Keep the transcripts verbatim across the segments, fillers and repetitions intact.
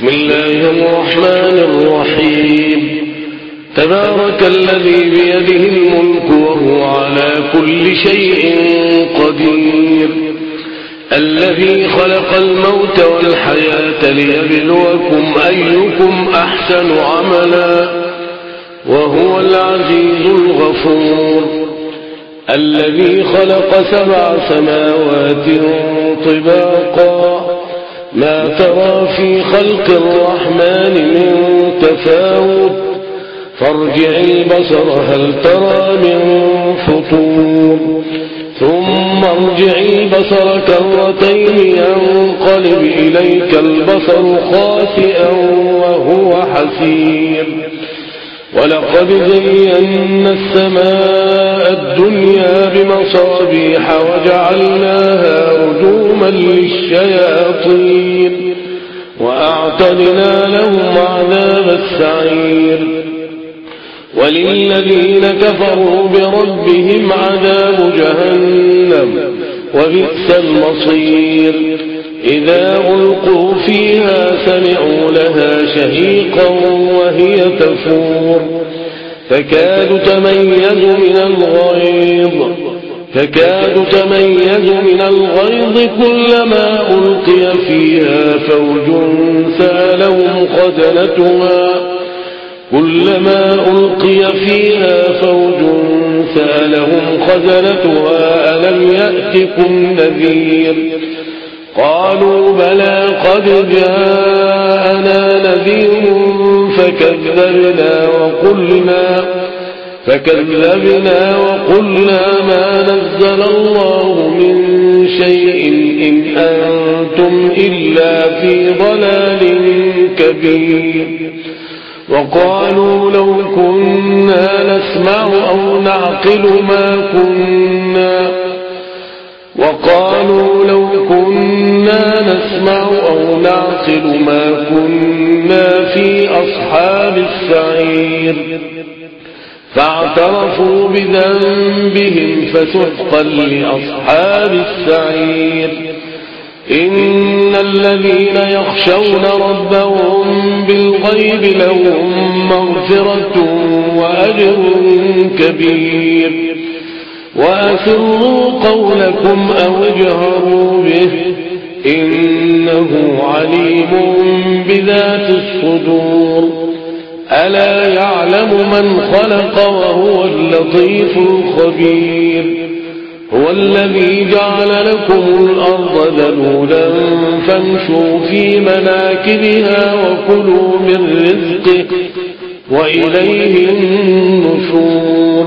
بسم الله الرحمن الرحيم تبارك الذي بيده الملك وهو على كل شيء قدير الذي خلق الموت والحياة ليبلوكم أيكم أحسن عملا وهو العزيز الغفور الذي خلق سبع سماوات طباقا ما ترى في خلق الرحمن من تفاوت فارجع البصر هل ترى من فطور ثم ارجع البصر كرتين ينقلب إليك البصر خاسئا وهو حسير ولقد زينا السماء الدنيا بمصابيح وجعلناها رجوما للشياطين وأعتدنا لهم عذاب السعير وللذين كفروا بربهم عذاب جهنم وبئس المصير إذا ألقوا فيها سمعوا لها شهيقا وهي تفور تكاد تميز من الغيظ تكاد تميز من الغيظ كلما ألقي فيها فوج سألهم خزنتها كلما ألقي فيها فوج سألهم خزنتها ألم يأتكم نذير قالوا بلى قد جاءنا نذير فكذبنا وقلنا فكذبنا وقلنا ما نزل الله من شيء إن أنتم إلا في ضلال كبير وقالوا لو كنا نسمع أو نعقل ما كنا وقالوا لو كنا نسمع أو نعقل ما كنا في أصحاب السعير فاعترفوا بذنبهم فسحقا لأصحاب السعير إن الذين يخشون ربهم بالغيب لهم مغفرة وأجر كبير وأسروا قولكم أو اجهروا به إنه عليم بذات الصدور ألا يعلم من خلق وهو اللطيف الخبير هو الذي جعل لكم الأرض ذلولا فامشوا في مناكبها وكلوا من رزقه وإليه النشور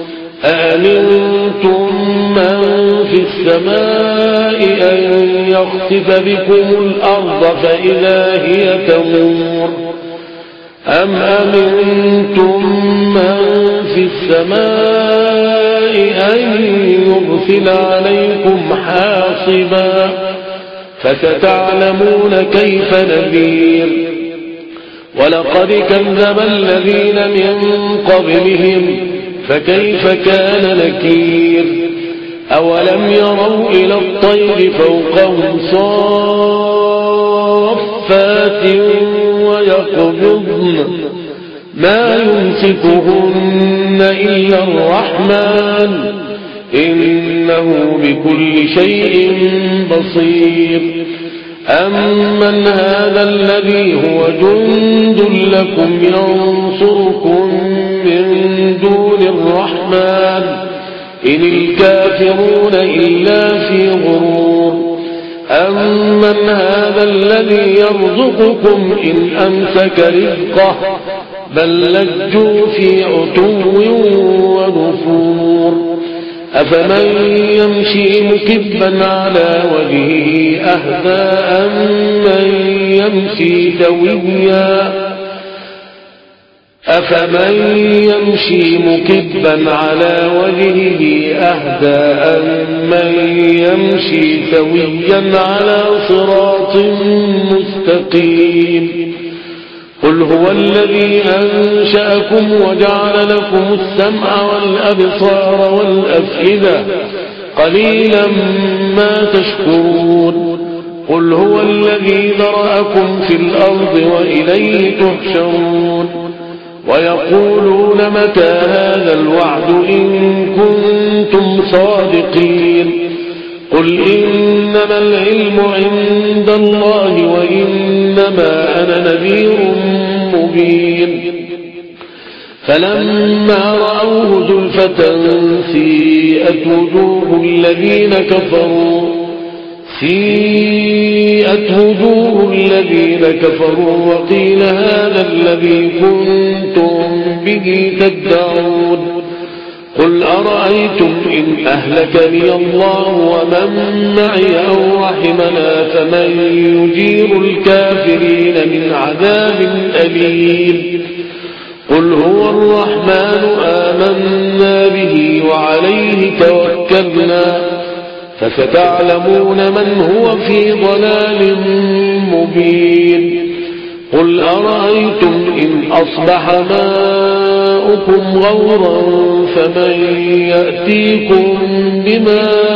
أأمنتم من في السماء أن يخسف بكم الأرض فإذا هي تمور أم أمنتم من في السماء أن يرسل عليكم حاصبا فستعلمون كيف نذير ولقد كذب الذين من قبلهم فكيف كان نكير أولم يروا إلى الطير فوقهم صافات ويقبضن ما يمسكهن إلا الرحمن إنه بكل شيء بصير أمن هذا الذي هو جند لكم ينصركم من دون الرحمن إن الكافرون إلا في غرور أمن هذا الذي يرزقكم إن أمسك رزقه بل لجوا في عتو ونفور أفمن يمشي مكبا على وجهه أهدى أمن يمشي سويا أفمن يمشي مكبا على وجهه أهدى أمن يمشي سويا على صراط مستقيم قل هو الذي أنشأكم وجعل لكم السمع والأبصار والأفئدة قليلا ما تشكرون قل هو الذي ذرأكم في الأرض وإليه تحشرون ويقولون متى هذا الوعد إن كنتم صادقين قل إنما العلم عند الله وإنما أنا نذير مبين فلما رأوه زلفة سيئت وجوه الذين كفروا سيئت وجوه الذين كفروا وقيل هذا الذي كنتم به تدعون قل أرأيتم إن أهلكني الله ومن معي أو رحمنا فمن يجير الكافرين من عذاب أليم قل هو الرحمن آمنا به وعليه توكلنا فستعلمون من هو في ضلال مبين قل أرأيتم إن أصبح ماؤكم غورا فمن يأتيكم بماء